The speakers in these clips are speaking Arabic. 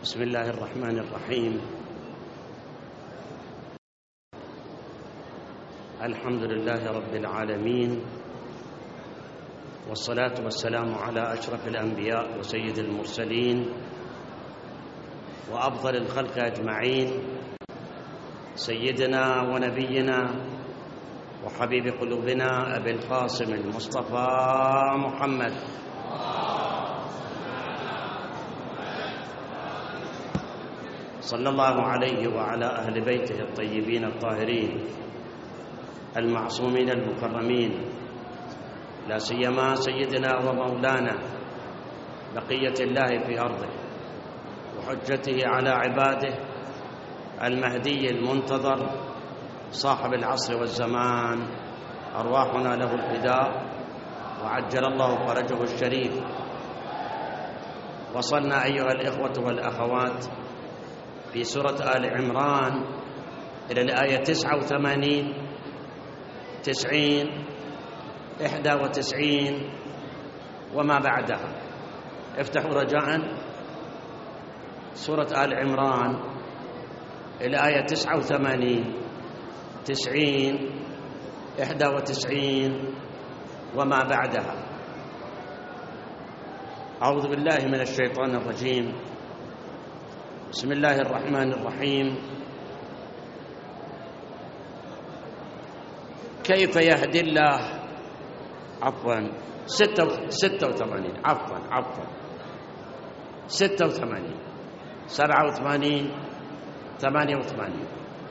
بسم الله الرحمن الرحيم. الحمد لله رب العالمين، والصلاة والسلام على أشرف الأنبياء وسيد المرسلين وأفضل الخلق أجمعين، سيدنا ونبينا وحبيب قلوبنا أبي القاسم المصطفى محمد صلى الله عليه وعلى أهل بيته الطيبين الطاهرين المعصومين المكرمين، لا سيما سيدنا ومولانا بقية الله في أرضه وحجته على عباده المهدي المنتظر صاحب العصر والزمان، أرواحنا له الفداء وعجل الله فرجه الشريف. وصلنا أيها الإخوة والأخوات في سورة آل عمران إلى الآية 89 90 91 وما بعدها. افتحوا رجاء سورة آل عمران إلى آية 89 90 91 وما بعدها. أعوذ بالله من الشيطان الرجيم. بسم الله الرحمن الرحيم. كيف يهدي الله 86 87 88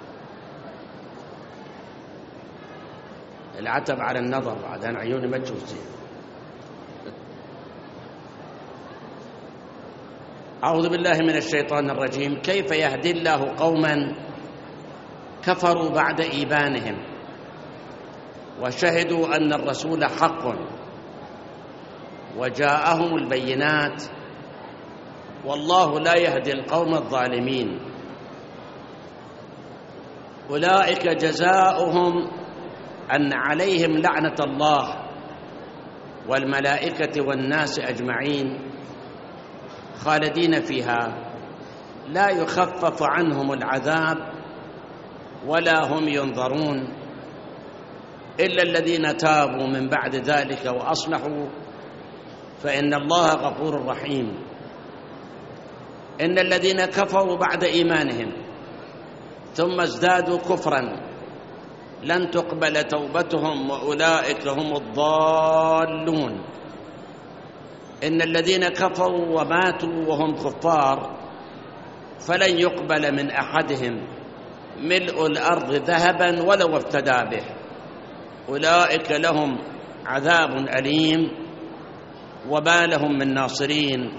العتب على النظر، بعدين عيوني ما تشوف زين. أعوذ بالله من الشيطان الرجيم. كيف يهدي الله قوما كفروا بعد إيمانهم وشهدوا أن الرسول حق وجاءهم البينات والله لا يهدي القوم الظالمين. أولئك جزاؤهم أن عليهم لعنة الله والملائكة والناس أجمعين خالدين فيها لا يخفف عنهم العذاب ولا هم ينظرون إلا الذين تابوا من بعد ذلك وأصلحوا فإن الله غفور رحيم. إن الذين كفروا بعد إيمانهم ثم ازدادوا كفرا لن تقبل توبتهم وأولئك هم الضالون. إن الذين كفروا وماتوا وهم كفار فلن يقبل من أحدهم ملء الأرض ذهبا ولو افتدى به. أولئك لهم عذاب أليم وما لهم من ناصرين.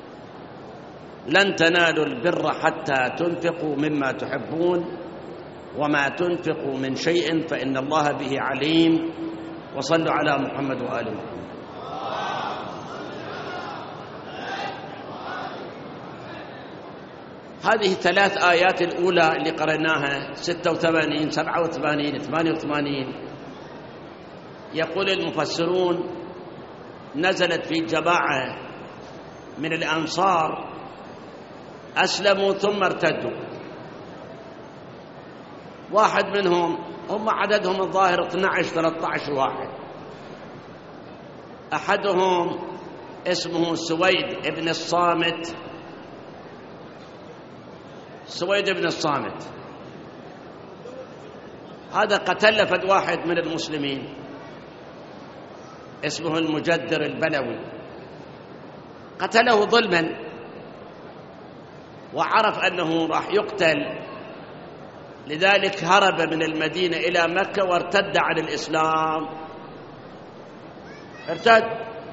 لن تنالوا البر حتى تنفقوا مما تحبون وما تنفقوا من شيء فإن الله به عليم. وصلوا على محمد وآل محمد. هذه الثلاث آيات الأولى اللي قرأناها 86 87 88 يقول المفسرون نزلت في جماعة من الأنصار أسلموا ثم ارتدوا. واحد منهم، هم عددهم الظاهر 12-13 واحد، أحدهم اسمه سويد بن الصامت. هذا قتل فد واحد من المسلمين اسمه المجدر البلوي، قتله ظلما وعرف أنه راح يقتل، لذلك هرب من المدينة إلى مكة وارتد عن الإسلام. ارتد.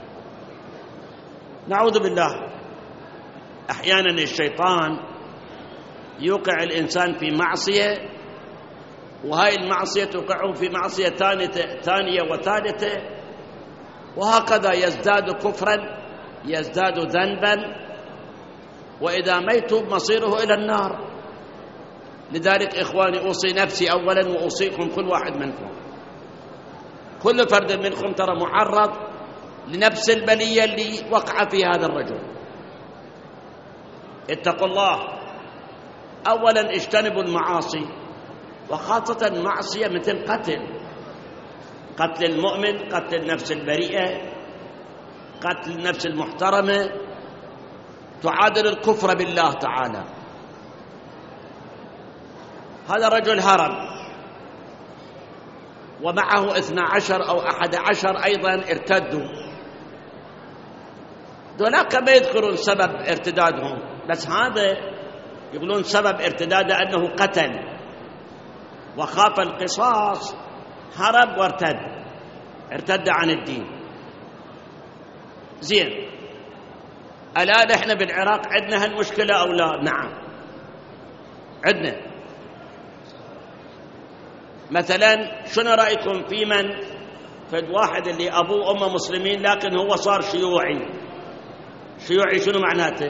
نعوذ بالله. أحيانا الشيطان يوقع الإنسان في معصية، وهاي المعصية توقعه في معصية ثانية وثالثة، وهكذا يزداد كفرا يزداد ذنبا، وإذا ما يتوب مصيره إلى النار. لذلك إخواني أوصي نفسي أولا وأوصيكم كل واحد منكم، كل فرد منكم ترى معرض لنفس البلية اللي وقع في هذا الرجل. اتقوا الله. أولا اجتنبوا المعاصي، وخاصة معصية مثل قتل المؤمن، قتل النفس البريئة، قتل النفس المحترمة، تعادل الكفر بالله تعالى. هذا رجل هرب ومعه 12 أو 11 أيضا ارتدوا، دولاك ما يذكرون سبب ارتدادهم، بس هذا يقولون سبب ارتداده أنه قتل وخاف القصاص، هرب ارتد عن الدين. زين، الآن احنا بالعراق عندنا هالمشكلة أو لا؟ نعم عندنا. مثلا شنو رأيكم في من في الواحد اللي أبوه وأمه مسلمين لكن هو صار شيوعي؟ شنو معناته؟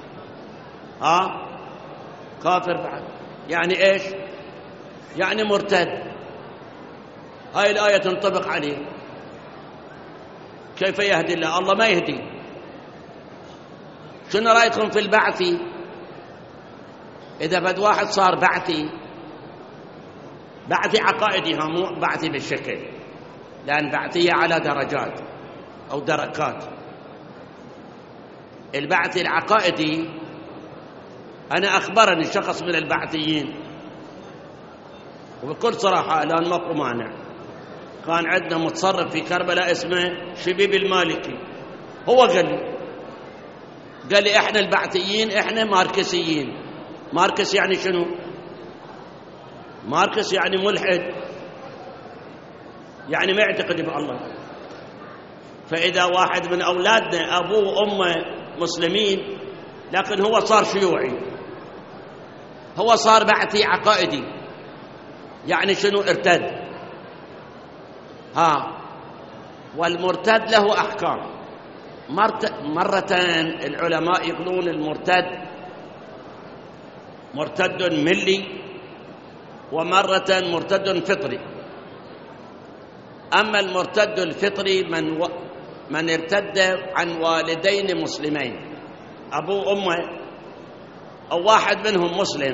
كافر بعد. يعني ايش؟ يعني مرتد. هاي الآية تنطبق عليه. كيف يهدي الله؟ الله ما يهدي. شنو رأيكم في البعثي؟ إذا فد واحد صار بعثي عقائدي، مو بعثي بالشكل، لأن بعثية على درجات أو دركات. البعثي العقائدي، أنا أخبرني شخص من البعثيين وبكل صراحة الآن ماكو مانع، كان عندنا متصرف في كربلاء اسمه شبيب المالكي، هو قال لي احنا البعثيين احنا ماركسيين. ماركس يعني شنو؟ ماركس يعني ملحد، يعني ما يعتقد بالله. فإذا واحد من أولادنا أبوه وأمه مسلمين لكن هو صار شيوعي، هو صار بعثي عقائدي، يعني شنو؟ ارتد. والمرتد له أحكام. مرتين العلماء يقولون المرتد مرتد ملي، ومرة مرتد فطري. أما المرتد الفطري من ارتد عن والدين مسلمين، أبوه وأمه أو واحد منهم مسلم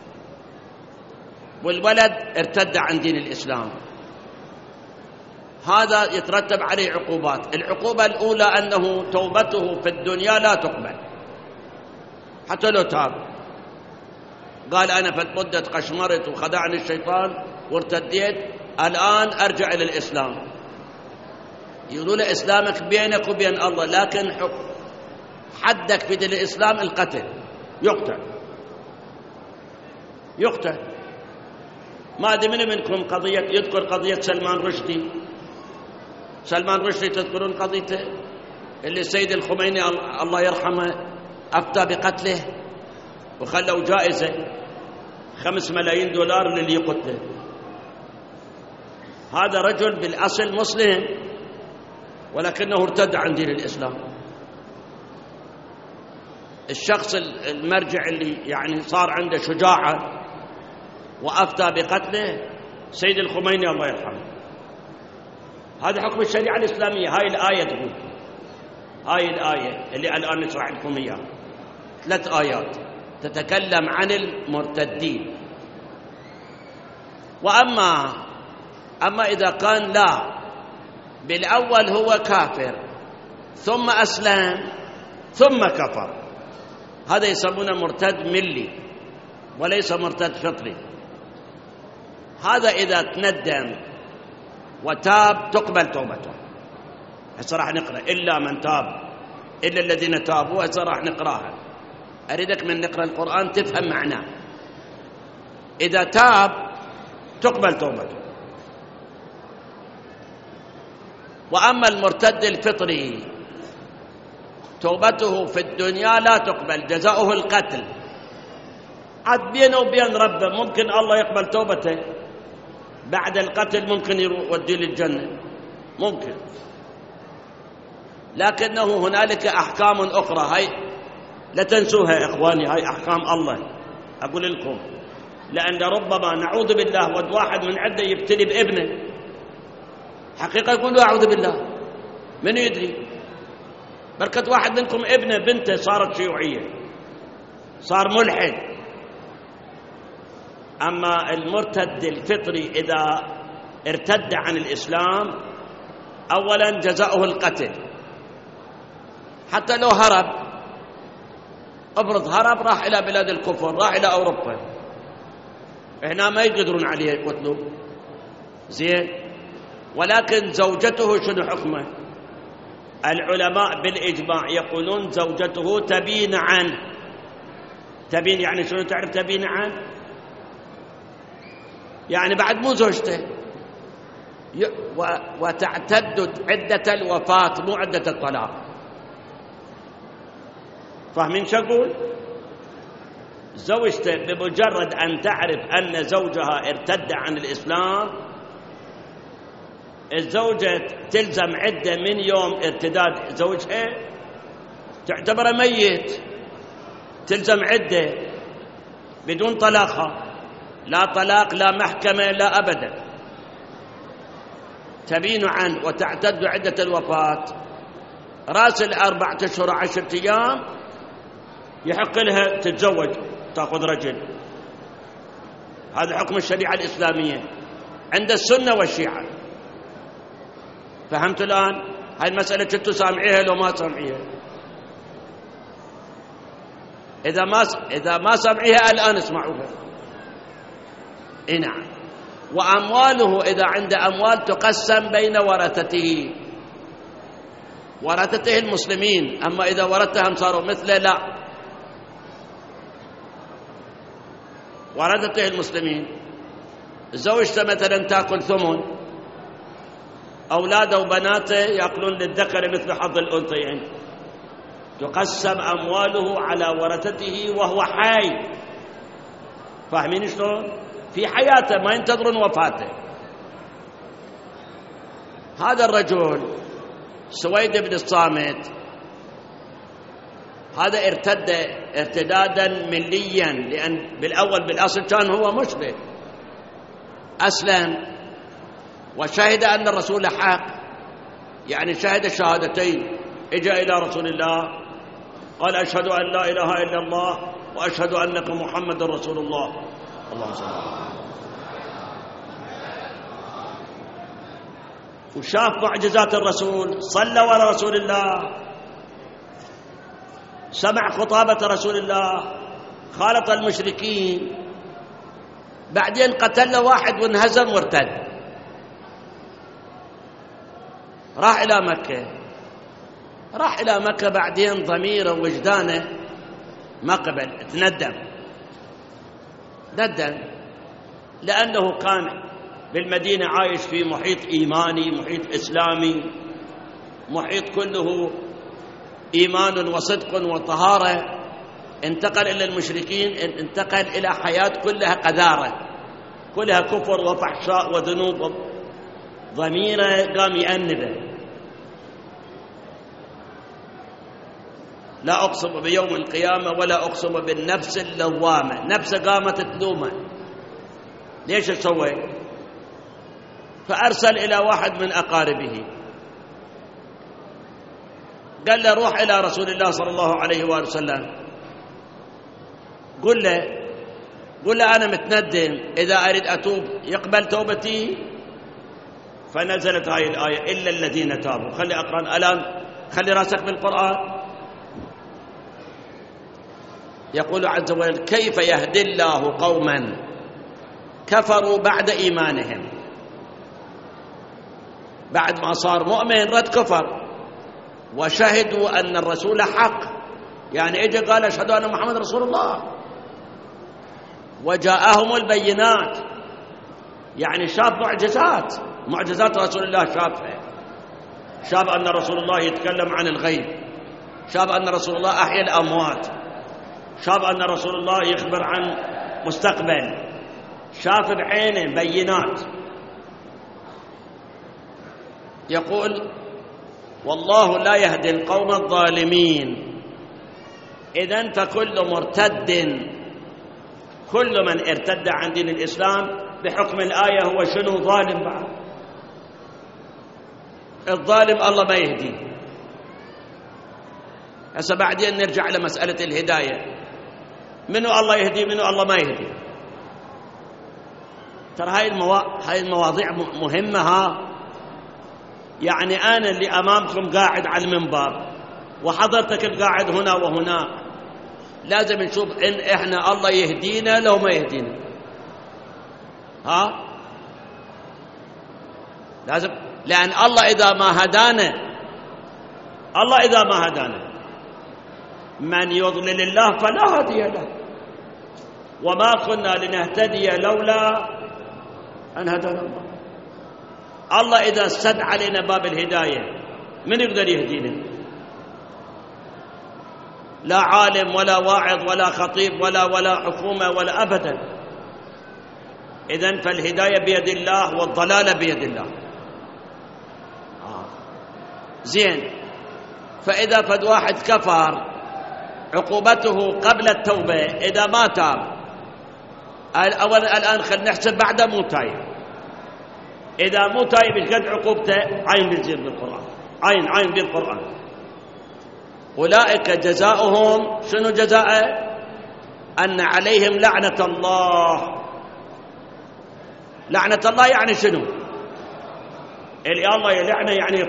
والولد ارتد عن دين الإسلام، هذا يترتب عليه عقوبات. العقوبة الأولى أنه توبته في الدنيا لا تقبل حتى لو تاب، قال أنا في المدة قشمرت وخدعني الشيطان وارتديت، الآن أرجع إلى الإسلام. يقولون إسلامك بينك وبين الله، لكن حدك في دين الإسلام القتل، يقتل. ما أدري من منكم يذكر قضية سلمان رشدي، تذكرون قضيته اللي السيد الخميني الله يرحمه أفتى بقتله وخلوا جائزة 5 ملايين دولار للي يقتله. هذا رجل بالأصل مسلم ولكنه ارتد عن دين الإسلام. الشخص المرجع اللي يعني صار عنده شجاعة وأفتى بقتله سيد الخميني الله يرحمه. هذا حكم الشريعة الإسلامية. هاي الآية تقول، هاي الآية اللي الآن نشرح لكم إياها 3 آيات تتكلم عن المرتدين. أما إذا كان لا، بالأول هو كافر ثم أسلم ثم كفر، هذا يسمونه مرتد ملي وليس مرتد فطري. هذا إذا تندم وتاب تقبل توبته. هسه راح نقرأ إلا من تاب، إلا الذين تابوا. هسه راح نقرأها، أريدك من نقرأ القرآن تفهم معناه. إذا تاب تقبل توبته. وأما المرتد الفطري توبته في الدنيا لا تقبل، جزاؤه القتل. عاد بينه وبين ربه، ممكن الله يقبل توبته بعد القتل، ممكن يوديه للجنة، ممكن، لكنه هنالك أحكام أخرى. هاي لا تنسوها يا إخواني، هاي أحكام الله أقول لكم، لأن ربما نعوذ بالله ود واحد من عنده يبتلي بابنه، حقيقة يقول أعوذ بالله، من يدري، بركة واحد منكم ابنه بنته صارت شيوعية، صار ملحد. أما المرتد الفطري إذا ارتد عن الإسلام أولا جزاؤه القتل، حتى لو هرب، افرض هرب راح إلى بلاد الكفر، راح إلى أوروبا، هنا ما يقدرون عليه يقتلوه، زين. ولكن زوجته شنو حكمه؟ العلماء بالإجماع يقولون زوجته تبين عنه. تبين يعني شنو؟ تعرف تبين عنه؟ يعني بعد مو زوجته، وتعتد عدة الوفاة مو عدة الطلاق. فاهمين شو أقول؟ زوجته بمجرد أن تعرف أن زوجها ارتد عن الإسلام، الزوجة تلزم عدة من يوم ارتداد زوجها، تعتبر ميت، تلزم عدة بدون طلاقها، لا طلاق لا محكمة لا أبدا. تبين عنه وتعتد عدة الوفاة، راس 4 أشهر 10 أيام يحق لها تتزوج، تأخذ رجل. هذا حكم الشريعة الإسلامية عند السنة والشيعة. فهمت الآن؟ هاي المسألة كنتوا سامعيها لو ما سامعيها؟ إذا ما سامعيها الآن اسمعوها. نعم. وأمواله إذا عنده أموال تقسم بين ورثته، ورثته المسلمين. أما إذا ورثتهم صاروا مثله لا، ورثته المسلمين. زوجته مثلا تأكل ثمن، أولاده وبناته يأكلون للذكر مثل حظ الأنثيين، تقسم أمواله على ورثته وهو حي. فاهمين شلون؟ في حياته، ما ينتظرون وفاته. هذا الرجل سويد بن الصامت هذا ارتد ارتدادا مليا، لأن بالأصل كان هو مشرك، أسلم وشهد أن الرسول حق، يعني شهد الشهادتين. اجى إلى رسول الله قال أشهد أن لا إله إلا الله وأشهد أنك محمد رسول الله. اللهم صل على محمد. وشاف معجزات الرسول، صلى وراء رسول الله، سمع خطابة رسول الله، خالط المشركين. بعدين قتل له واحد وانهزم وارتد، راح إلى مكة. بعدين ضميره ووجدانه ما قبل، تندم لأنه كان بالمدينة عايش في محيط إيماني، محيط إسلامي، محيط كله إيمان وصدق وطهارة. انتقل إلى المشركين، انتقل إلى حياة كلها قذارة، كلها كفر وفحشاء وذنوب. ضميره قام يأنبه. لا أقسم بيوم القيامة ولا أقسم بالنفس اللوامة. نفسه قامت تلومه. ليش سوى؟ فأرسل إلى واحد من أقاربه، قال له روح إلى رسول الله صلى الله عليه وآله وسلم، قل له أنا متندم، إذا أريد أتوب يقبل توبتي. فنزلت هاي الآية إلا الذين تابوا. خلي أقرأ الآن، خلي راسك بالقرآن. يقول عز وجل كيف يهدي الله قوما كفروا بعد إيمانهم. بعد ما صار مؤمن رد كفر، وشهدوا أن الرسول حق، يعني اجى قال أشهد أن محمد رسول الله، وجاءهم البينات، يعني شاف معجزات رسول الله، شاف أن رسول الله يتكلم عن الغيب، شاف أن رسول الله أحيا الأموات، شاف أن رسول الله يخبر عن مستقبل، شاف بعينه بينات. يقول والله لا يهدي القوم الظالمين. إذن فكل مرتد، كل من ارتد عن دين الإسلام بحكم الآية هو شنو؟ ظالم. بعد الظالم الله ما يهديه. هسه بعدين نرجع لمسألة الهداية. منو الله يهدي منو الله ما يهدي. ترى هاي المواضيع مهمة. يعني أنا اللي أمامكم قاعد على المنبر وحضرتك القاعد هنا وهناك، لازم نشوف إن إحنا الله يهدينا لو ما يهدينا. لازم، لأن الله إذا ما هدانا من يضلل الله فلا هادي له، وما كنا لنهتدي لولا أن هدانا الله. الله إذا سد علينا باب الهداية من يقدر يهدينا؟ لا عالم ولا واعظ ولا خطيب ولا حكومة ولا أبدا. إذن فالهداية بيد الله والضلالة بيد الله. زين، فإذا فد واحد كفر عقوبته قبل التوبة إذا ما تاب. أولا الآن خلينا نحسب بعد مو تايب. إذا مو تايب ايش قد عقوبته؟ عين بالزين بالقرآن، عين بالقرآن. أولئك جزاؤهم شنو جزاء؟ أن عليهم لعنة الله. لعنة الله يعني شنو؟ اللي الله يلعنه يعني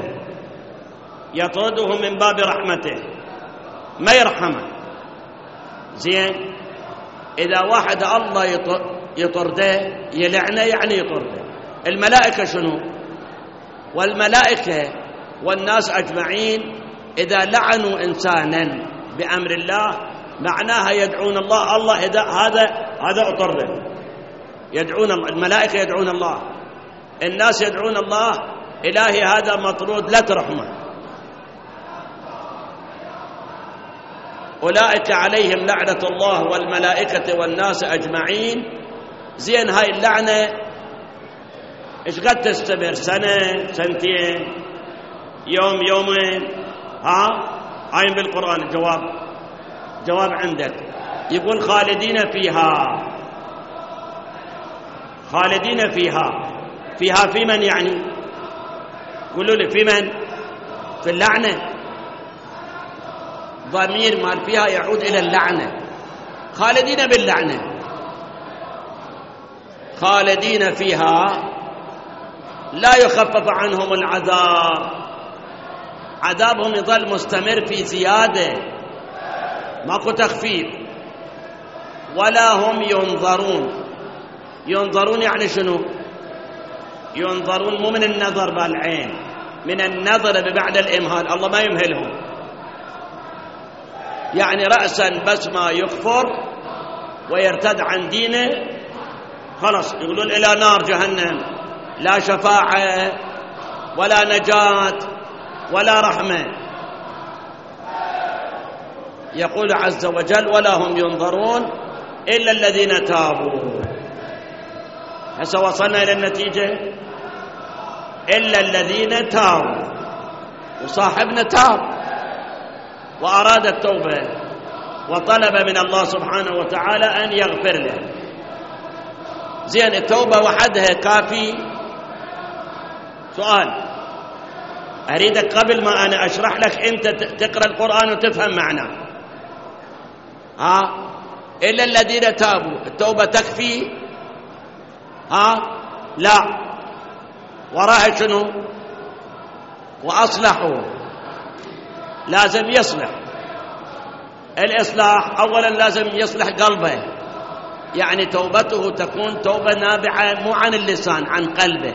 يطرده من باب رحمته، ما يرحمه. زين، إذا واحد الله يطرده يلعنه يعني يطرده. الملائكة شنو؟ والملائكة والناس أجمعين إذا لعنوا إنسانا بأمر الله معناها يدعون الله هذا أطرده. يدعون الله، الملائكة يدعون الله، الناس يدعون الله، إلهي هذا مطرود لا ترحمه. أولئك عليهم لعنة الله والملائكة والناس أجمعين. زين، هاي اللعنة إيش قد تستمر؟ سنة، سنتين، يوم، يومين؟ عين بالقرآن. الجواب عندك. يقول خالدين فيها في من يعني؟ قولوا لي في من؟ في اللعنة. ضمير مال فيها يعود إلى اللعنة. خالدين باللعنة، خالدين فيها لا يخفف عنهم العذاب. عذابهم يظل مستمر في زيادة، ماكو تخفيف. ولا هم ينظرون يعني شنو؟ ينظرون مو من النظر بالعين، من النظر ببعد الإمهال. الله ما يمهلهم، يعني رأسا بس ما يكفر ويرتد عن دينه خلص يقولون إلى نار جهنم، لا شفاعة ولا نجاة ولا رحمة. يقول عز وجل ولا هم ينظرون إلا الذين تابوا. هسه وصلنا إلى النتيجة، إلا الذين تابوا. وصاحبنا تاب وأراد التوبة وطلب من الله سبحانه وتعالى أن يغفر له. زين، التوبة وحدها كافي؟ سؤال أريدك قبل ما أنا أشرح لك أنت تقرأ القرآن وتفهم معناه. إلا الذين تابوا، التوبة تكفي؟ لا، وراء شنو؟ وأصلحوا. لازم يصلح. الإصلاح أولا لازم يصلح قلبه، يعني توبته تكون توبة نابعة مو عن اللسان، عن قلبه.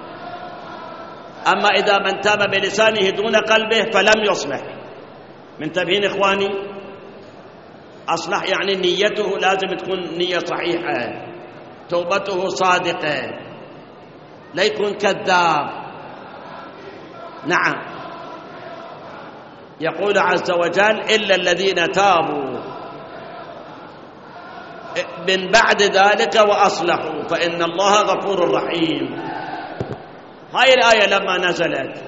أما إذا من تاب بلسانه دون قلبه فلم يصلح. منتبهين إخواني؟ أصلح يعني نيته لازم تكون نية صحيحة، توبته صادقة، لا يكون كذاب. نعم، يقول عز وجل إلا الذين تابوا من بعد ذلك وأصلحوا فإن الله غفور رحيم. هاي الآية لما نزلت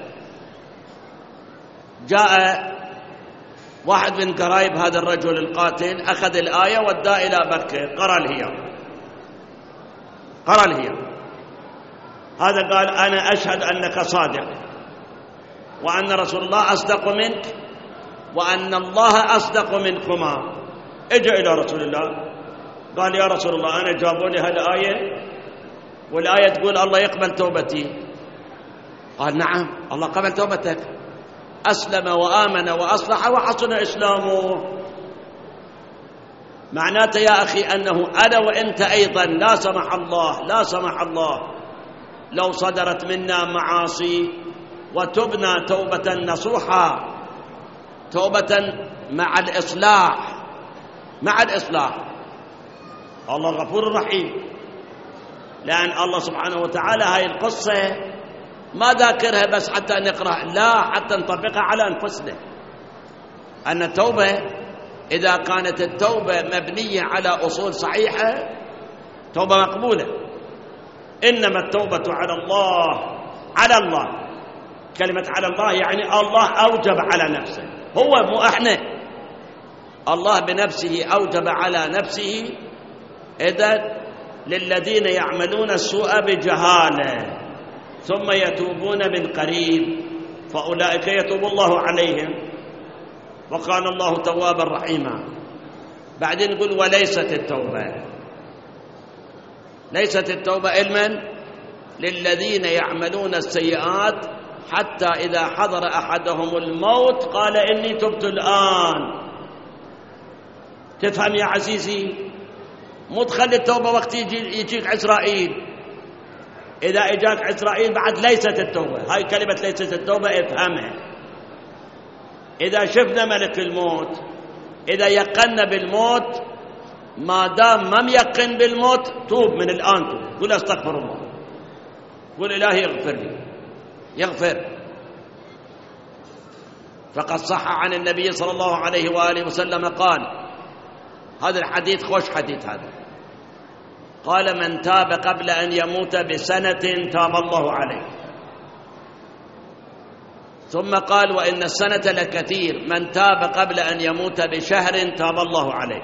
جاء واحد من قرايب هذا الرجل القاتل، أخذ الآية وداه إلى بكر، قرأ الهيا. هذا قال أنا أشهد أنك صادق، وأن رسول الله أصدق منك، وأن الله أصدق منكما. اجى إلى رسول الله قال يا رسول الله أنا جابوا لي هالآية والآية تقول الله يقبل توبتي. قال نعم الله قبل توبتك، أسلم وآمن وأصلح وحسن إسلامه. معناته يا أخي أنه أنا وإنت أيضا لا سمح الله لو صدرت منا معاصي وتبنى توبة نصوحة، توبة مع الإصلاح، الله غفور رحيم. لأن الله سبحانه وتعالى هاي القصة ما ذاكرها بس حتى نقرأ، لا، حتى نطبقها على أنفسنا. أن التوبة إذا كانت التوبة مبنية على أصول صحيحة توبة مقبولة. إنما التوبة على الله، كلمة على الله يعني الله أوجب على نفسه، هو مو إحنا، الله بنفسه أوجب على نفسه. إذن للذين يعملون السوء بجهالة ثم يتوبون من قريب فأولئك يتوب الله عليهم وكان الله توابا رحيما. بعدين يقول ليست التوبة علما للذين يعملون السيئات حتى إذا حضر أحدهم الموت قال إني تبت الآن. تفهم يا عزيزي؟ مو تخلي التوبة وقت يجيك عزرائيل، إذا إجاك عزرائيل بعد ليست التوبة. هاي كلمة ليست التوبة افهمها. إذا شفنا ملك الموت، إذا يقنا بالموت، ما دام ما ميقن بالموت توب من الآن، توب، قل أستغفر الله، قل إلهي اغفر لي، يغفر. فقد صح عن النبي صلى الله عليه وآله وسلم قال، هذا الحديث خوش حديث هذا، قال من تاب قبل أن يموت بسنة تاب الله عليه. ثم قال وإن السنة لكثير، من تاب قبل أن يموت بشهر تاب الله عليه.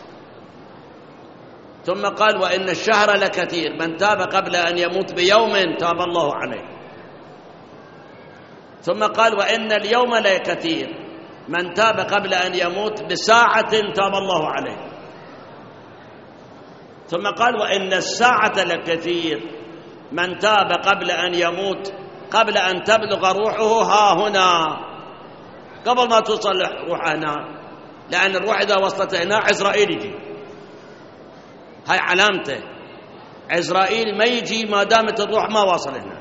ثم قال وإن الشهر لكثير، من تاب قبل أن يموت بيوم تاب الله عليه. ثم قال وإن اليوم لكثير، من تاب قبل أن يموت بساعة تاب الله عليه. ثم قال وإن الساعة لكثير، من تاب قبل أن يموت قبل أن تبلغ روحه ها هنا، قبل ما توصل روحه هنا، لأن الروح إذا وصلت هنا عزرائيل يجي، هاي علامته، عزرائيل ما يجي ما دامت الروح ما وصل هنا.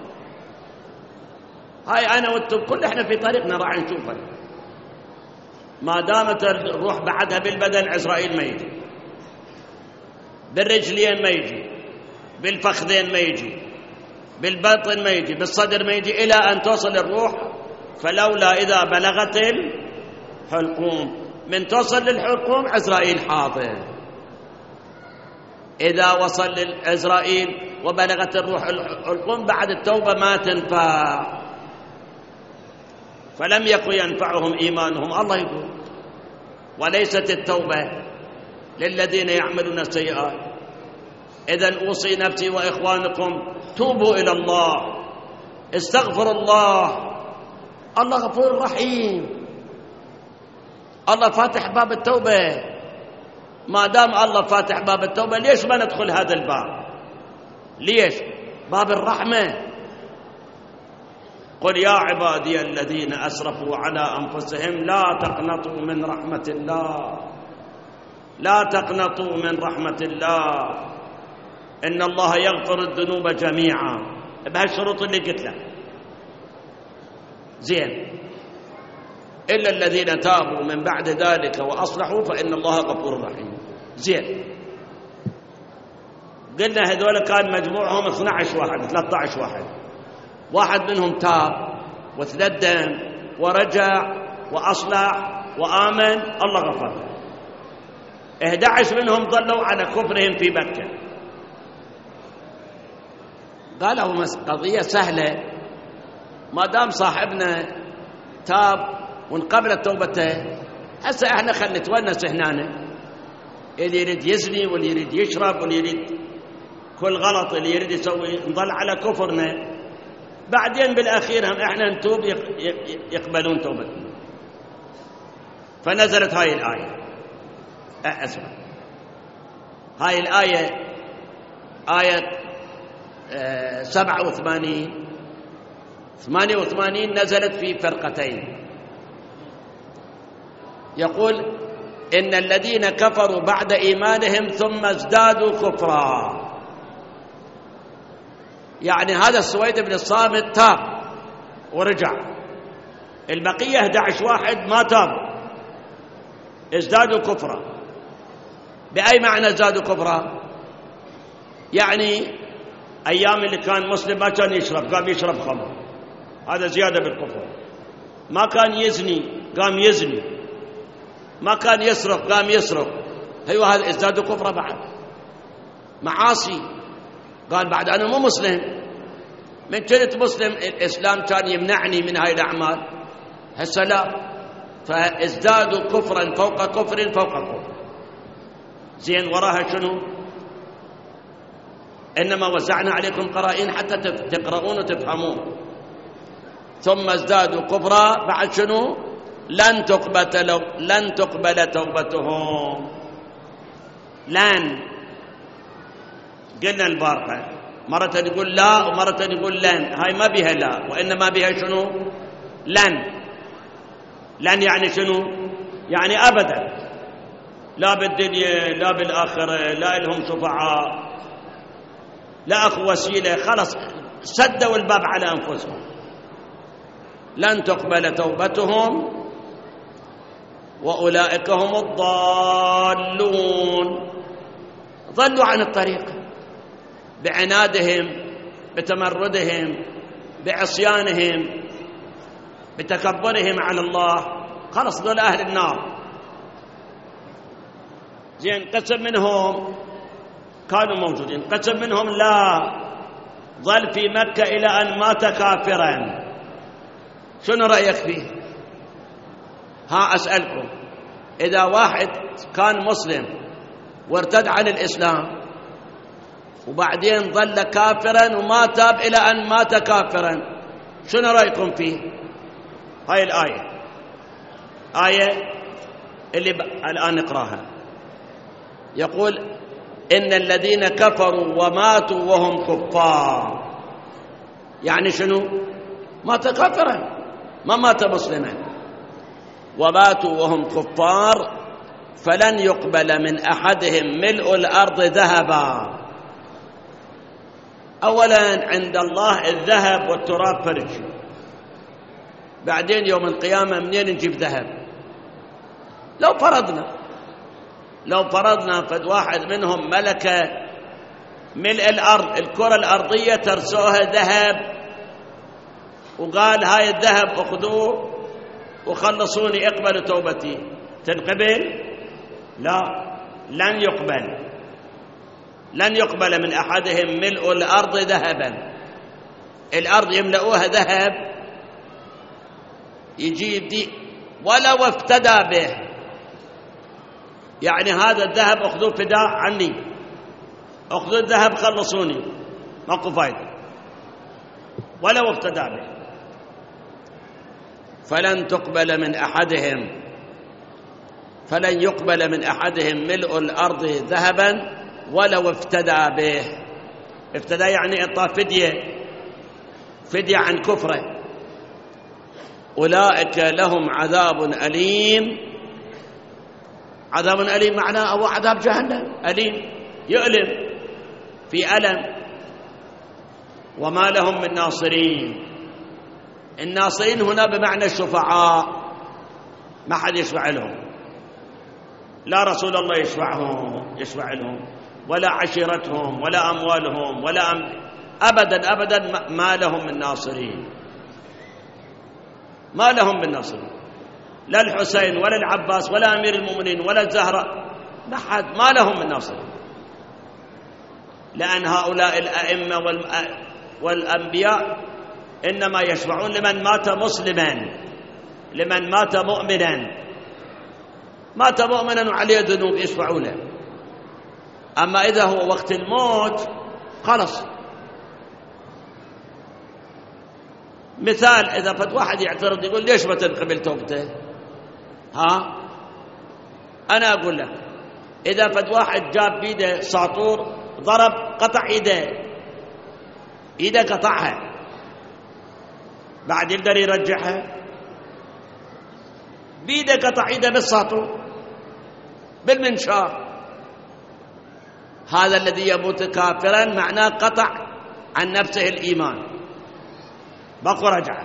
هاي أنا وانتم كل إحنا في طريقنا راح نشوفها، ما دامت الروح بعدها بالبدن عزرائيل ما يجي، بالرجلين ما يجي، بالفخذين ما يجي، بالبطن ما يجي، بالصدر ما يجي، إلى أن توصل الروح. فلولا إذا بلغت الحلقوم، من توصل للحلقوم عزرائيل حاضر. إذا وصل لعزرائيل وبلغت الروح الحلقوم بعد التوبة ما تنفع، فلم يكن ينفعهم إيمانهم. الله يقول وليست التوبة للذين يعملون السيئات. إذن أوصي نفسي وإخوانكم توبوا إلى الله، استغفروا الله، الله غفور رحيم، الله فاتح باب التوبة. ما دام الله فاتح باب التوبة ليش ما ندخل هذا الباب؟ ليش؟ باب الرحمة. قل يا عبادي الذين أسرفوا على أنفسهم لا تقنطوا من رحمة الله، لا تقنطوا من رحمة الله، إن الله يغفر الذنوب جميعا، بهالشروط اللي قلت لك. زين، إلا الذين تابوا من بعد ذلك وأصلحوا فإن الله غفور رحيم. زين، قلنا هذول كان مجموعهم 12 واحد 13 واحد، واحد منهم تاب وتندم ورجع وأصلح وآمن، الله غفر له. 11 منهم ظلوا على كفرهم في مكة. قالوا قضية سهلة، ما دام صاحبنا تاب وانقبلت توبته، هسه احنا خلينا نتونس هنا، اللي يريد يزني واللي يريد يشرب واللي يريد كل غلط اللي يريد يسوي نظل على كفرنا، بعدين بالأخير هم احنا نتوب يقبلون توبتنا. فنزلت هاي الآية اسمع، هاي الآية آية 88 نزلت في فرقتين. يقول إن الذين كفروا بعد إيمانهم ثم ازدادوا كفرا، يعني هذا السويد بن الصامت تاب ورجع، البقية 11 واحد ما تاب، ازدادوا كفرا. بأي معنى ازدادوا كفرا؟ يعني أيام اللي كان مسلم ما كان يشرب، قام يشرب خمر، هذا زيادة بالكفر. ما كان يزني قام يزني، ما كان يسرق قام يسرق، أيوة هذا ازدادوا كفرا. بعد معاصي، قال بعد أنا مو مسلم، من كنت مسلم الإسلام كان يمنعني من هاي الأعمال، هسه لا، فازدادوا كفرا فوق كفر فوق كفر. زين وراها شنو؟ إنما وزعنا عليكم قرائن حتى تقرؤون وتفهمون. ثم ازدادوا كفرا، بعد شنو؟ لن تقبل توبتهم. لن، قلنا البارحة مرة يقول لا ومرة يقول لن، هاي ما بها لا، وإنما بها شنو؟ لن. لن يعني شنو؟ يعني أبدا، لا بالدنيا لا بالآخرة، لا لهم شفعاء، لا أخو وسيلة، خلص سدوا الباب على أنفسهم. لن تقبل توبتهم وأولئك هم الضالون، ضلوا عن الطريق بعنادهم، بتمردهم، بعصيانهم، بتكبرهم على الله، خلص ذول أهل النار. زين قسم منهم كانوا موجودين، قسم منهم لا، ظل في مكة إلى أن مات كافرا. شنو رأيك فيه؟ ها أسألكم، إذا واحد كان مسلم وارتد عن الإسلام وبعدين ظل كافرا وما تاب إلى أن مات كافرا، شنو رأيكم فيه؟ هاي الآية، آية اللي الآن نقراها، يقول إن الذين كفروا وماتوا وهم كفار، يعني شنو؟ مات كافرا، ما مات مسلما. وماتوا وهم كفار فلن يقبل من أحدهم ملء الأرض ذهبا. أولا عند الله الذهب والتراب فرج، بعدين يوم القيامة منين نجيب ذهب؟ لو فرضنا فد واحد منهم ملك ملء الأرض، الكرة الأرضية ترسوها ذهب، وقال هاي الذهب أخذوه وخلصوني اقبلوا توبتي، تنقبل؟ لا، لن يقبل من أحدهم ملء الأرض ذهبا. الأرض يملؤوها ذهب، يجيب دي ولو افتدى به، يعني هذا الذهب أخذوه فداء عني، أخذوا الذهب خلصوني، ماكو فايدة، ولو افتدى به. فلن يقبل من أحدهم ملء الأرض ذهبا ولو افتدى به. افتدى يعني إعطى فدية عن كفره. أولئك لهم عذاب أليم. عذاب أليم معناه هو عذاب جهنم أليم، يؤلم، في ألم. وما لهم من ناصرين. الناصرين هنا بمعنى الشفعاء، ما حد يشفع لهم، لا رسول الله يشفع لهم، ولا عشيرتهم، ولا أموالهم، ولا أبدا ما لهم من ناصرين. ما لهم من ناصرين، لا الحسين ولا العباس ولا أمير المؤمنين ولا الزهراء، ما لهم من ناصرين، لأن هؤلاء الأئمة والأنبياء إنما يشفعون لمن مات مسلما، لمن مات مؤمنا وعليه ذنوب يشفعوا له. أما إذا هو وقت الموت خلص. مثال، إذا فت واحد يعترض يقول ليش ما تنقبل توبته؟ أنا أقول لك إذا فد واحد جاب بيده ساطور ضرب قطع إيده قطعها، بعد يقدر يرجعها؟ بيده قطع إيده بالساطور بالمنشار. هذا الذي يموت كافرا معناه قطع عن نفسه الإيمان، بقوا رجعه.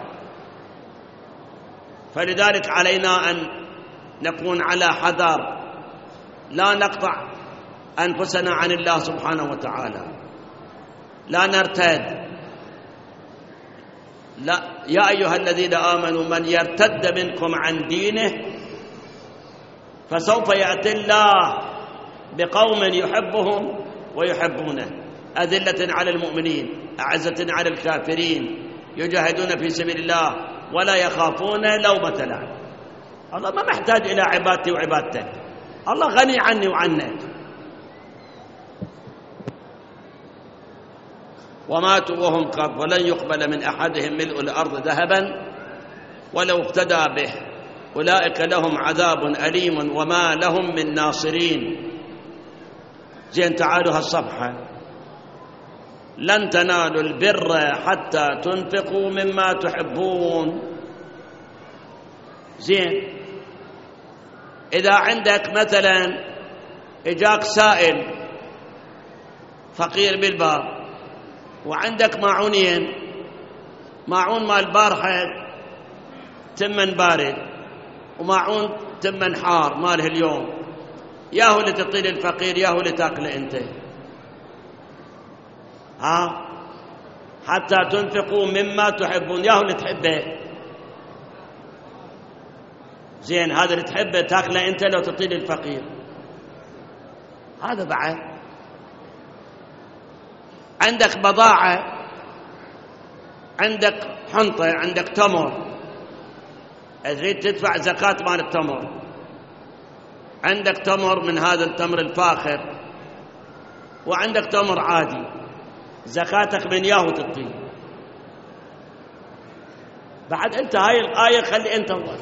فلذلك علينا أن نكون على حذر، لا نقطع أنفسنا عن الله سبحانه وتعالى، لا نرتد. لا، يا أيها الذين آمنوا من يرتد منكم عن دينه فسوف يأتي الله بقوم يحبهم ويحبونه، أذلة على المؤمنين أعزة على الكافرين يجاهدون في سبيل الله ولا يخافون لومة لائم. الله ما محتاج إلى عبادتي وعبادتك، الله غني عني وعنك. وماتوا وهم كافرون ولن يقبل من أحدهم ملء الأرض ذهبا ولو افتدى به أولئك لهم عذاب أليم وما لهم من ناصرين. زين، تعالوا هالصفحة. لن تنالوا البر حتى تنفقوا مما تحبون. زين، إذا عندك مثلا إجاك سائل فقير بالباب وعندك معونين، معون مال بارحة تمن بارد ومعون تمن حار ماله اليوم، ياهو اللي تعطيه للفقير ياهو اللي تاكله انت. حتى تنفقوا مما تحبون، ياهو اللي تحبه. زين، هذا اللي تحبه تاكله انت لو تعطيه للفقير، هذا بعد. عندك بضاعة، عندك حنطة، عندك تمر، تريد تدفع زكاة مال التمر، عندك تمر من هذا التمر الفاخر وعندك تمر عادي، زكاتك من ياهو تعطيه. بعد انت هاي الآية خلي انت الله.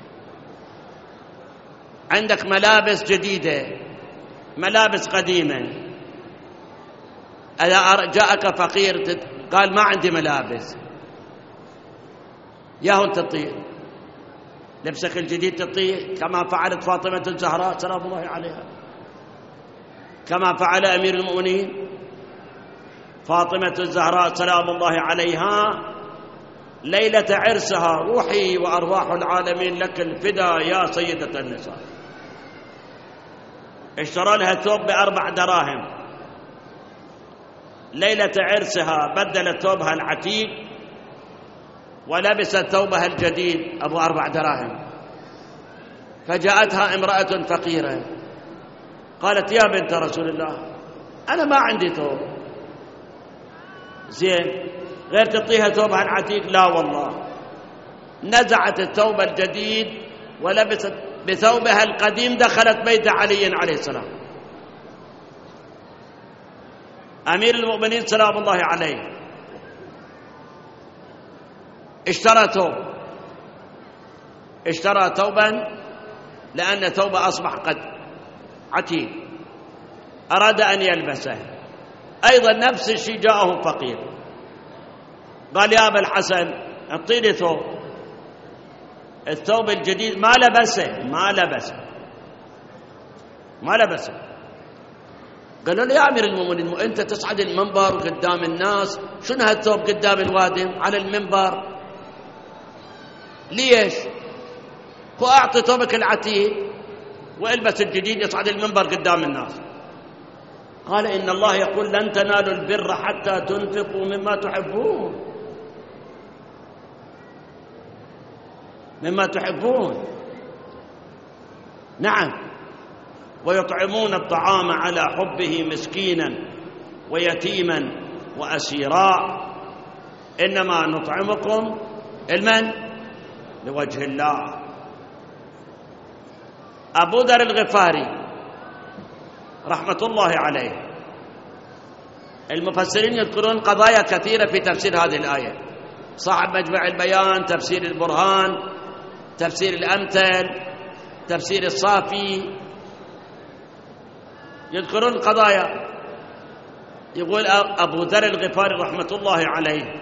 عندك ملابس جديدة، ملابس قديمة، إذا جاءك فقير قال ما عندي ملابس، ياهو تعطيه لبسك الجديد، تعطيه كما فعلت فاطمة الزهراء سلام الله عليها، كما فعل أمير المؤمنين فاطمة الزهراء سلام الله عليها ليلة عرسها: روحي وأرواح العالمين لك الفدا يا سيدة النساء. اشترى لها ثوب ب4 دراهم، ليلة عرسها بدلت ثوبها العتيق ولبست ثوبها الجديد أبو 4 دراهم. فجاءتها امرأة فقيرة قالت: يا بنت رسول الله أنا ما عندي ثوب. زين، غير تعطيها ثوبها العتيق؟ لا والله، نزعت الثوب الجديد ولبست بثوبها القديم، دخلت بيت علي عليه السلام أمير المؤمنين سلام الله عليه. اشترى ثوبا لأن ثوبه أصبح قد عتيق، أراد أن يلبسه. أيضا نفس الشيء جاءه فقير قال: يا أبا الحسن اعطيني ثوب. الثوب الجديد ما لبسه. قالوا له: يا أمير المؤمنين أنت تصعد المنبر قدام الناس، شنو هالثوب قدام الوادم على المنبر؟ ليش؟ أعطي ثوبك العتيق والبس الجديد يصعد المنبر قدام الناس. قال: إن الله يقول: لن تنالوا البر حتى تنفقوا مما تحبون. نعم، ويطعمون الطعام على حبه مسكينا ويتيما وأسيرا إنما نطعمكم لوجه الله. أبو ذر الغفاري رحمة الله عليه، المفسرين يذكرون قضايا كثيرة في تفسير هذه الآية، صاحب مجمع البيان، تفسير البرهان، تفسير الأمثل، تفسير الصافي. يذكرون القضايا. يقول أبو ذر الغفاري رحمة الله عليه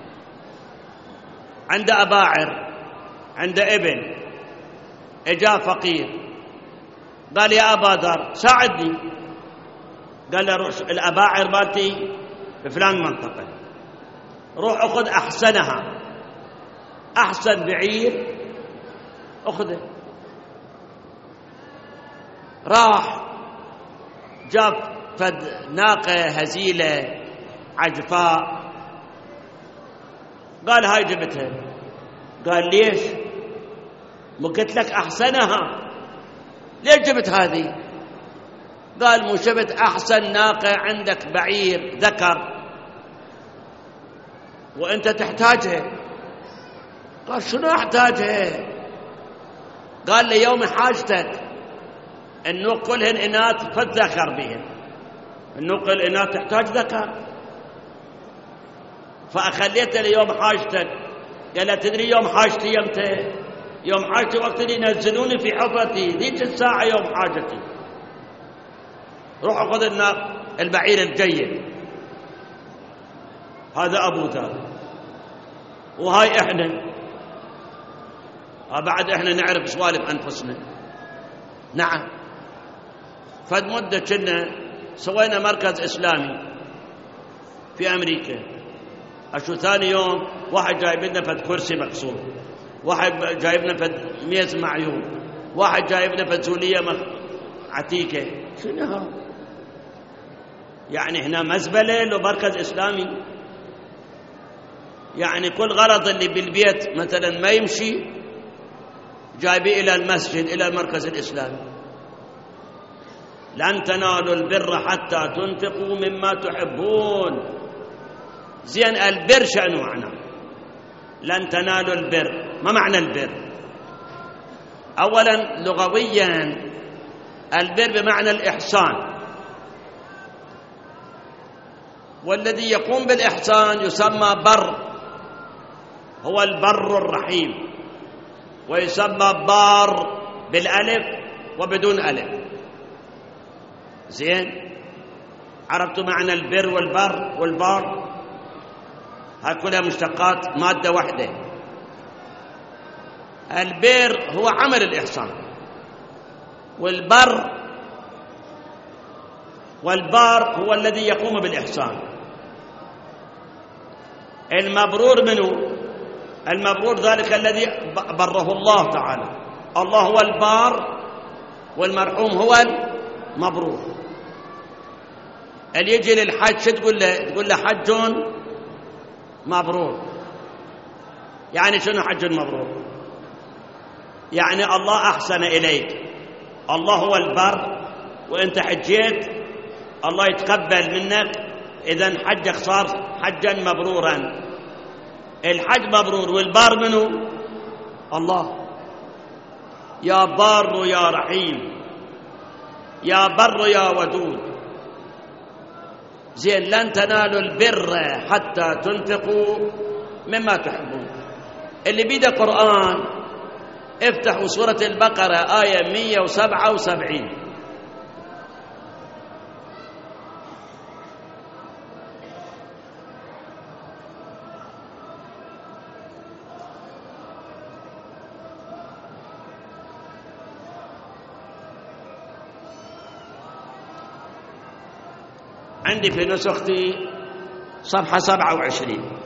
عند أباعر، عند ابن، اجا فقير قال يا أبا ذر ساعدني، قال له الأباعر مالتي في فلان منطقة، روح أخذ أحسنها، أحسن بعير أخذه. راح جاب فد ناقة هزيلة عجفاء، قال هاي جبتها. قال ليش؟ مو قلت لك أحسنها، ليش جبت هذه؟ قال مو شبت أحسن ناقة عندك بعير ذكر وأنت تحتاجها. قال شنو أحتاجها؟ قال لي يوم حاجتك النوق كلهن إناث فالذكر بهن، النوق الإناث تحتاج ذكر، فأخليته ليوم حاجتك. قال تدري يوم حاجتي يمتى؟ يوم حاجتي وقت اللي ينزلوني في حفرتي، ذيك الساعة يوم حاجتي. روح أخذ البعير الجيد. هذا أبو ذر. وهاي إحنا بعد إحنا نعرف سوالف أنفسنا. نعم، فد مدة كنا سوينا مركز إسلامي في أمريكا. أشو ثاني يوم واحد جايب لنا فد كرسي مكسور، واحد جايب لنا فد ميز معيوب، واحد جايب لنا فد زولية عتيكة. شنو هذا؟ يعني هنا مزبلة لو مركز إسلامي؟ يعني كل غرض اللي بالبيت مثلا ما يمشي جايبيه إلى المسجد، إلى المركز الإسلامي. لن تنالوا البر حتى تنفقوا مما تحبون. زين البر شأنه معنى؟ لن تنالوا البر، ما معنى البر؟ أولا لغويا البر بمعنى الإحسان، والذي يقوم بالإحسان يسمى بر، هو البر الرحيم، ويسمى بار بالألف وبدون ألف. زين، عرفتوا معنى البر والبر والبار؟ هاي كلها مشتقات مادة واحدة. البر هو عمل الإحسان، والبار هو الذي يقوم بالإحسان. المبرور منه؟ المبرور ذلك الذي بره الله تعالى. الله هو البار والمرحوم هو المبرور. اللي يجي للحج شو تقول له؟ تقول له حج مبرور. يعني شنو حج مبرور؟ يعني الله أحسن إليك، الله هو البر وأنت حجيت، الله يتقبل منك، إذن حجك صار حجا مبرورا. الحج مبرور، والبار منه؟ الله. يا بار يا رحيم، يا بر يا ودود. زين، لن تنالوا البر حتى تنفقوا مما تحبون. اللي بيده قرآن افتحوا سورة البقرة آية 177. عندي في نسختي صفحة 27.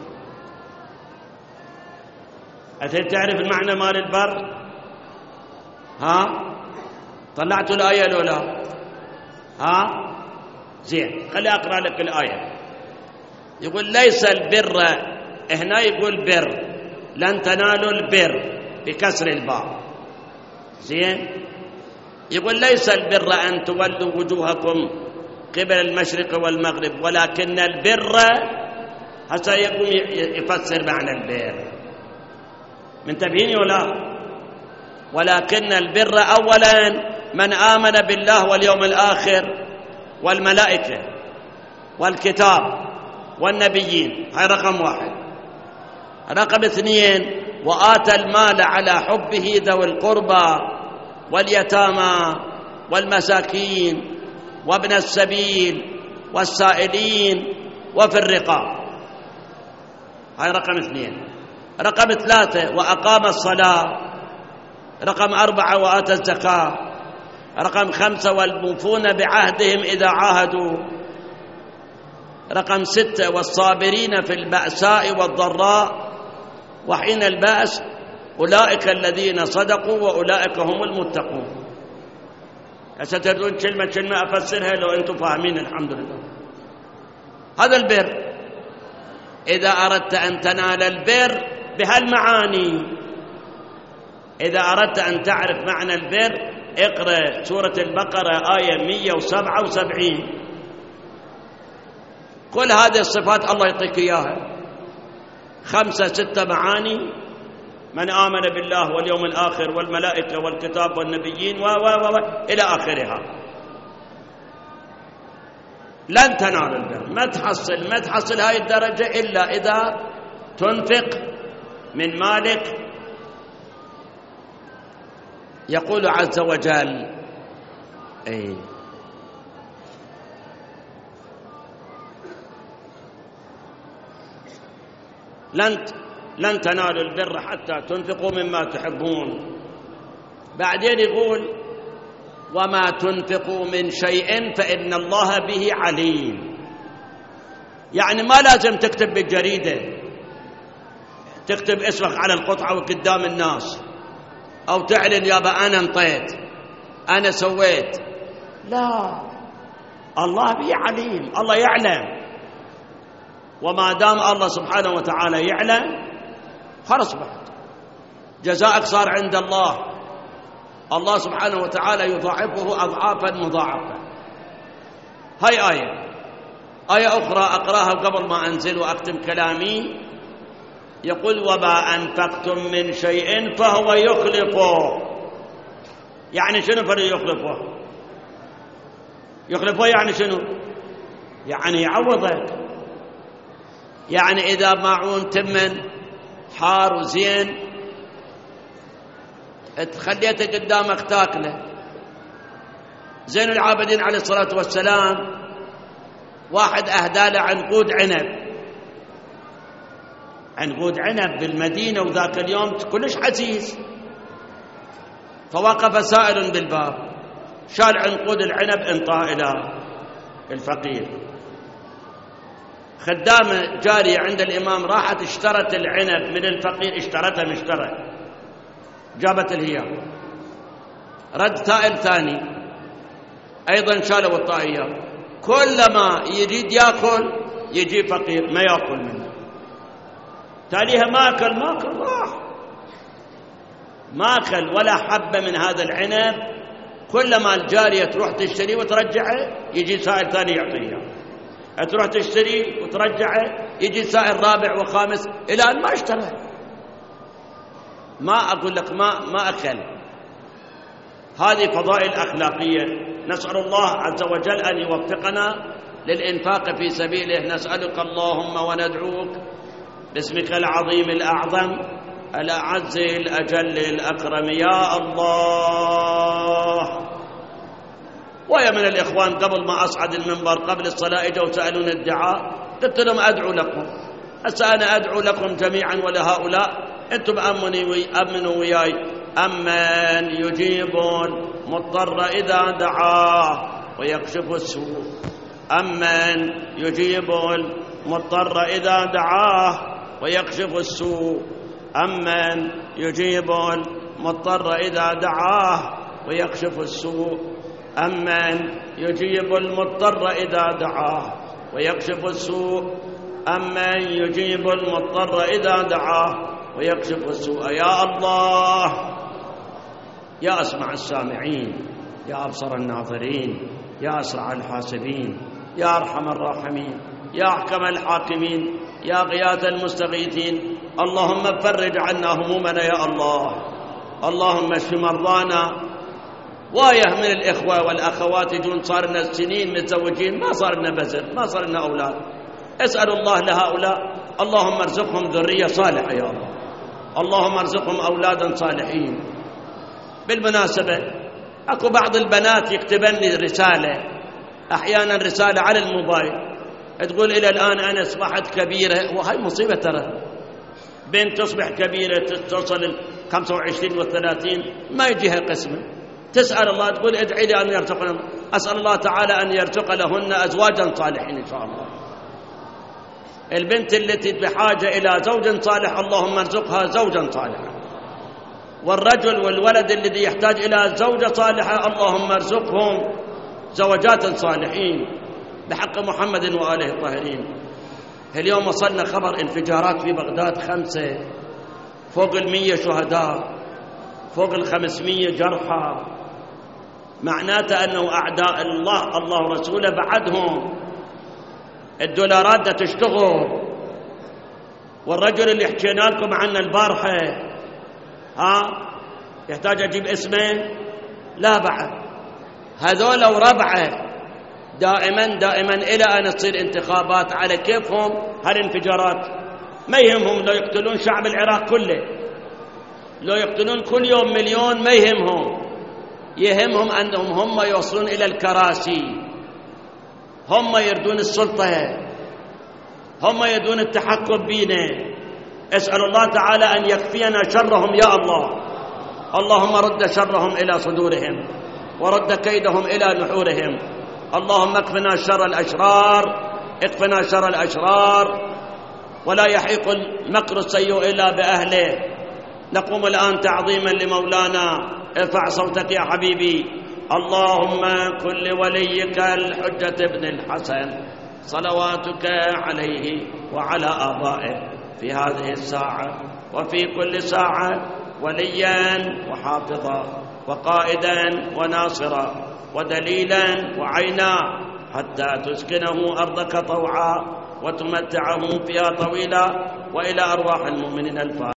أتيت تعرف المعنى مال البر؟ ها؟ طلعتوا الآية الأولى؟ ها؟ زين، خلي أقرأ لك الآية. يقول ليس البر، هنا يقول بر، لن تنالوا البر بكسر الباء. زين، يقول ليس البر أن تولوا وجوهكم قبل المشرق والمغرب، ولكن البر، هسه يقوم يفسر معنى البر. منتبهين ولا؟ ولكن البر أولا من آمن بالله واليوم الآخر والملائكة والكتاب والنبيين، هاي رقم واحد. رقم اثنين، وآتى المال على حبه ذوي القربى واليتامى والمساكين وابن السبيل والسائلين وفي الرقاب. هاي رقم 2. رقم 3 وأقام الصلاة. رقم 4 وآتى الزكاة. رقم 5 والموفون بعهدهم إذا عاهدوا. رقم 6 والصابرين في البأساء والضراء وحين البأس أولئك الذين صدقوا وأولئك هم المتقون. ستردون كلمة أفسرها لو أنتم فاهمين الحمد لله. هذا البر، إذا أردت أن تنال البر بهالمعاني، إذا أردت أن تعرف معنى البر اقرأ سورة البقرة آية 177. كل هذه الصفات الله يعطيك إياها، 5 6 معاني: من آمن بالله واليوم الآخر والملائكة والكتاب والنبيين إلى آخرها. لن تنال البر، ما تحصل هاي الدرجة إلا إذا تنفق من مالك. يقول عز وجل: لن تنالوا البر حتى تنفقوا مما تحبون. بعدين يقول: وما تنفقوا من شيء فإن الله به عليم. يعني ما لازم تكتب بالجريدة، تكتب اسمك على القطعة وقدام الناس، أو تعلن يابا أنا انطيت أنا سويت. لا، الله به عليم، الله يعلم. وما دام الله سبحانه وتعالى يعلم خلص، بعد جزاءك صار عند الله. الله سبحانه وتعالى يضاعفه أضعافا مضاعفة. هاي آية أخرى أقراها قبل ما أنزل وأختم كلامي. يقول: وما أنفقتم من شيء فهو يخلفه. يعني شنو فهو يخلفه؟ يخلفه يعني شنو؟ يعني يعوضك. يعني إذا معون تمن حار وزين خليته قدامك تاكله. زين العابدين عليه الصلاة والسلام واحد أهدى له عنقود عنب بالمدينة، وذاك اليوم كلش عزيز. فوقف سائل بالباب، شال عنقود العنب انطاه إلى الفقير. خدامة جارية عند الإمام راحت اشترت العنب من الفقير، اشترت جابت الهيام. رد سائل ثاني أيضا شالوا الطائية. كلما يريد يأكل يجي فقير ما يأكل منه، تاليها ما أكل راح ما أكل ولا حبة من هذا العنب. كلما الجارية تروح تشتري وترجعه يجي سائل ثاني يعطيها، تروح تشتري وترجعه يجي سائل رابع وخامس إلى أن ما اشترى. ما أقول لك ما أكل. هذه فضائل أخلاقية. نسأل الله عز وجل أن يوفقنا للإنفاق في سبيله. نسألك اللهم وندعوك باسمك العظيم الأعظم الأعز الأجل الأكرم يا الله. ويا من الإخوان قبل ما أصعد المنبر قبل الصلاة اجوا سألون الدعاء، قلت لهم أدعو لكم. هسه أنا أدعو لكم جميعا ولهؤلاء، أنتم أمنوا وياي. أمن يجيب المضطر إذا دعاه ويكشف السوء. أمن يجيب المضطر إذا دعاه ويكشف السوء. أمن يجيب المضطر إذا دعاه ويكشف السوء. أمن يجيب المضطر إذا دعاه ويكشف السوء. أمن يجيب المضطر إذا دعاه ويكشف السوء. يا الله، يا أسمع السامعين، يا أبصر الناظرين، يا أسرع الحاسبين، يا أرحم الراحمين، يا أحكم الحاكمين، يا غياث المستغيثين. اللهم فرج عنا همومنا يا الله. اللهم اشف مرضانا. وايه من الإخوة والأخوات يجون صار لنا سنين متزوجين ما صار لنا بزر، ما صار لنا أولاد. اسأل الله لهؤلاء، اللهم ارزقهم ذرية صالحة يا الله. اللهم ارزقهم أولادا صالحين. بالمناسبة أكو بعض البنات يكتبن لي رسالة أحيانا رسالة على الموبايل تقول إلى الآن أنا أصبحت كبيرة، وهي مصيبة ترى، بنت تصبح كبيرة توصل 25 و30 ما يجيها قسمة، تسأل الله تقول ادعي لي أن يرزقنا، أسأل الله تعالى أن يرزق لهن أزواجا صالحين إن شاء الله. البنت التي بحاجة إلى زوج صالح اللهم ارزقها زوجا صالحا، والرجل والولد الذي يحتاج إلى زوجة صالحة اللهم ارزقهم زوجات صالحين بحق محمد وآله الطاهرين. اليوم وصلنا خبر انفجارات في بغداد 5، فوق 100 شهداء، فوق 500 جرحى، معناته أنه أعداء الله ورسوله بعدهم الدولارات دا تشتغل. والرجل اللي حكينا لكم عنه البارحة يحتاج أجيب اسمه؟ لا بعد، هذول وربعه دائما إلى أن تصير انتخابات على كيفهم هالانفجارات، ما يهمهم لو يقتلون شعب العراق كله، لو يقتلون كل يوم مليون ما يهمهم أنهم هم يوصلون إلى الكراسي، هم يردون السلطة، هم يردون التحكم بينا. أسأل الله تعالى أن يكفينا شرهم يا الله، اللهم رد شرهم إلى صدورهم ورد كيدهم إلى نحورهم، اللهم اكفنا شر الأشرار، اكفنا شر الأشرار، ولا يحيق المكر السيء إلا بأهله. نقوم الآن تعظيما لمولانا، ارفع صوتك يا حبيبي. اللهم كن لوليك الحجة ابن الحسن صلواتك عليه وعلى آبائه في هذه الساعة وفي كل ساعة وليا وحافظا وقائدا وناصرا ودليلا وعينا، حتى تسكنه أرضك طوعا وتمتعه فيها طويلا، وإلى أرواح المؤمنين الفاتحين.